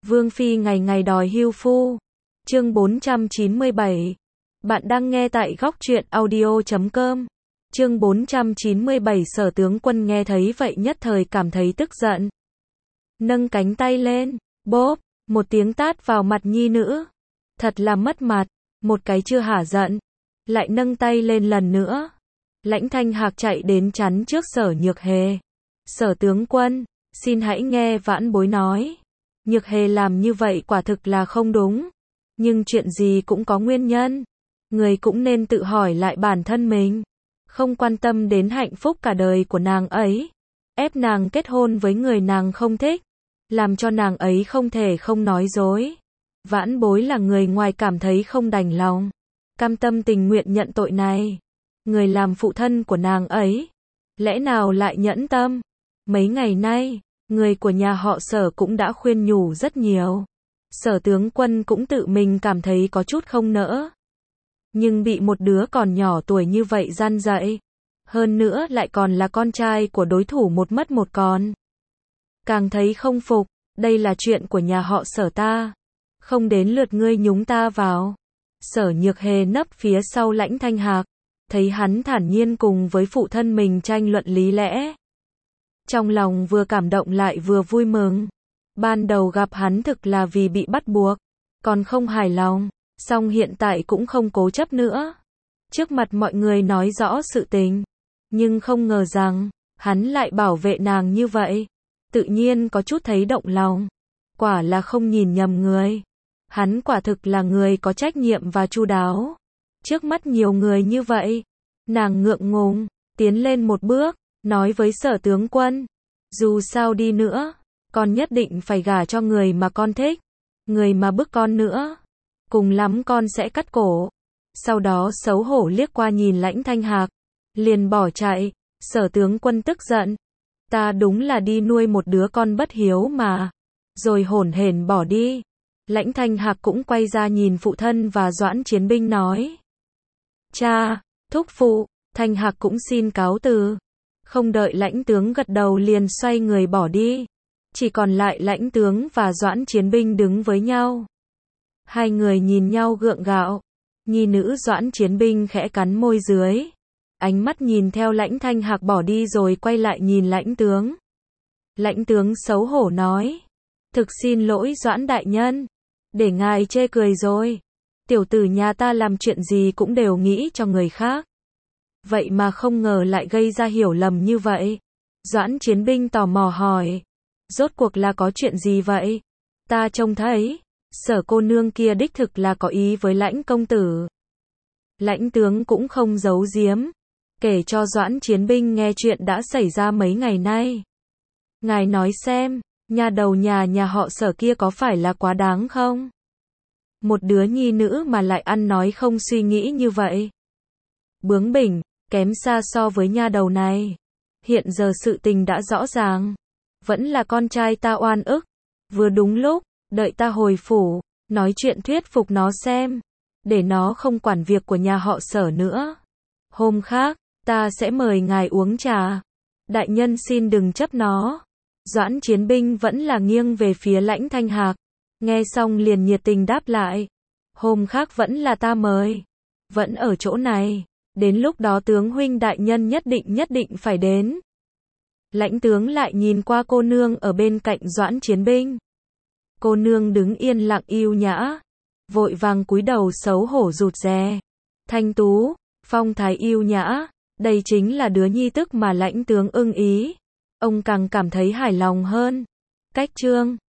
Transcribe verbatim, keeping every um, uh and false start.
Vương phi ngày ngày đòi hưu phu. Chương bốn trăm chín mươi bảy. Bạn đang nghe tại góc truyện audio chấm com. Chương bốn trăm chín mươi bảy. Sở tướng quân nghe thấy vậy nhất thời cảm thấy tức giận. Nâng cánh tay lên, bốp, một tiếng tát vào mặt nhi nữ. Thật là mất mặt, một cái chưa hả giận, lại nâng tay lên lần nữa. Lãnh Thanh Hạc chạy đến chắn trước Sở Nhược Hề. Sở tướng quân, xin hãy nghe vãn bối nói. Nhược Hề làm như vậy quả thực là không đúng. Nhưng chuyện gì cũng có nguyên nhân. Người cũng nên tự hỏi lại bản thân mình. Không quan tâm đến hạnh phúc cả đời của nàng ấy. Ép nàng kết hôn với người nàng không thích. Làm cho nàng ấy không thể không nói dối. Vãn bối là người ngoài cảm thấy không đành lòng. Cam tâm tình nguyện nhận tội này. Người làm phụ thân của nàng ấy. Lẽ nào lại nhẫn tâm? Mấy ngày nay, người của nhà họ Sở cũng đã khuyên nhủ rất nhiều. Sở tướng quân cũng tự mình cảm thấy có chút không nỡ. Nhưng bị một đứa còn nhỏ tuổi như vậy gian dạy. Hơn nữa lại còn là con trai của đối thủ một mất một còn. Càng thấy không phục, đây là chuyện của nhà họ Sở ta. Không đến lượt ngươi nhúng ta vào. Sở Nhược Hề nấp phía sau Lãnh Thanh Hạc. Thấy hắn thản nhiên cùng với phụ thân mình tranh luận lý lẽ. Trong lòng vừa cảm động lại vừa vui mừng. Ban đầu gặp hắn thực là vì bị bắt buộc, còn không hài lòng, song hiện tại cũng không cố chấp nữa. Trước mặt mọi người nói rõ sự tình, nhưng không ngờ rằng, hắn lại bảo vệ nàng như vậy. Tự nhiên có chút thấy động lòng. Quả là không nhìn nhầm người. Hắn quả thực là người có trách nhiệm và chu đáo. Trước mắt nhiều người như vậy, nàng ngượng ngùng, tiến lên một bước, nói với Sở tướng quân, dù sao đi nữa, con nhất định phải gả cho người mà con thích, người mà bức con nữa, cùng lắm con sẽ cắt cổ. Sau đó xấu hổ liếc qua nhìn Lãnh Thanh Hạc, liền bỏ chạy. Sở tướng quân tức giận, ta đúng là đi nuôi một đứa con bất hiếu mà, rồi hổn hển bỏ đi. Lãnh Thanh Hạc cũng quay ra nhìn phụ thân và Doãn Chiến Binh nói, cha, thúc phụ. Thanh Hạc cũng xin cáo từ. Không đợi Lãnh tướng gật đầu liền xoay người bỏ đi. Chỉ còn lại Lãnh tướng và Doãn Chiến Binh đứng với nhau. Hai người nhìn nhau gượng gạo. Nhi nữ Doãn Chiến Binh khẽ cắn môi dưới. Ánh mắt nhìn theo Lãnh Thanh Hạc bỏ đi rồi quay lại nhìn Lãnh tướng. Lãnh tướng xấu hổ nói, thực xin lỗi Doãn đại nhân, để ngài chê cười rồi. Tiểu tử nhà ta làm chuyện gì cũng đều nghĩ cho người khác. Vậy mà không ngờ lại gây ra hiểu lầm như vậy. Doãn Chiến Binh tò mò hỏi, rốt cuộc là có chuyện gì vậy? Ta trông thấy, Sở cô nương kia đích thực là có ý với Lãnh công tử. Lãnh tướng cũng không giấu giếm, kể cho Doãn Chiến Binh nghe chuyện đã xảy ra mấy ngày nay. Ngài nói xem, nhà đầu nhà nhà họ Sở kia có phải là quá đáng không? Một đứa nhi nữ mà lại ăn nói không suy nghĩ như vậy. Bướng bỉnh, kém xa so với nha đầu này. Hiện giờ sự tình đã rõ ràng. Vẫn là con trai ta oan ức. Vừa đúng lúc, đợi ta hồi phủ, nói chuyện thuyết phục nó xem. Để nó không quản việc của nhà họ Sở nữa. Hôm khác, ta sẽ mời ngài uống trà. Đại nhân xin đừng chấp nó. Doãn Chiến Binh vẫn là nghiêng về phía Lãnh Thanh Hạc. Nghe xong liền nhiệt tình đáp lại. Hôm khác vẫn là ta mời. Vẫn ở chỗ này. Đến lúc đó tướng huynh đại nhân nhất định nhất định phải đến. Lãnh tướng lại nhìn qua cô nương ở bên cạnh Doãn Chiến Binh. Cô nương đứng yên lặng yêu nhã. Vội vàng cúi đầu xấu hổ rụt rè. Thanh tú, phong thái yêu nhã. Đây chính là đứa nhi tức mà lãnh tướng ưng ý. Ông càng cảm thấy hài lòng hơn. Cách chương